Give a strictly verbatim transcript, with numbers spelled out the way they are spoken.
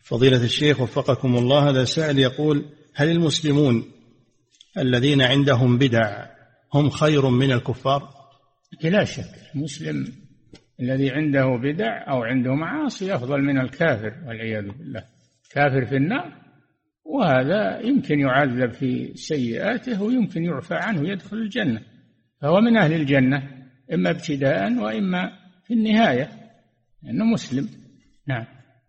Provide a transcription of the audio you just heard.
فضيلة الشيخ وفقكم الله، هذا سائل يقول: هل المسلمون الذين عندهم بدع هم خير من الكفار؟ لا شك، المسلم الذي عنده بدع أو عنده معاصي أفضل من الكافر والعياذ بالله. كافر في النار، وهذا يمكن يعذب في سيئاته ويمكن يعفى عنه يدخل الجنة، فهو من أهل الجنة إما ابتداء وإما في النهاية، لأنه مسلم. نعم.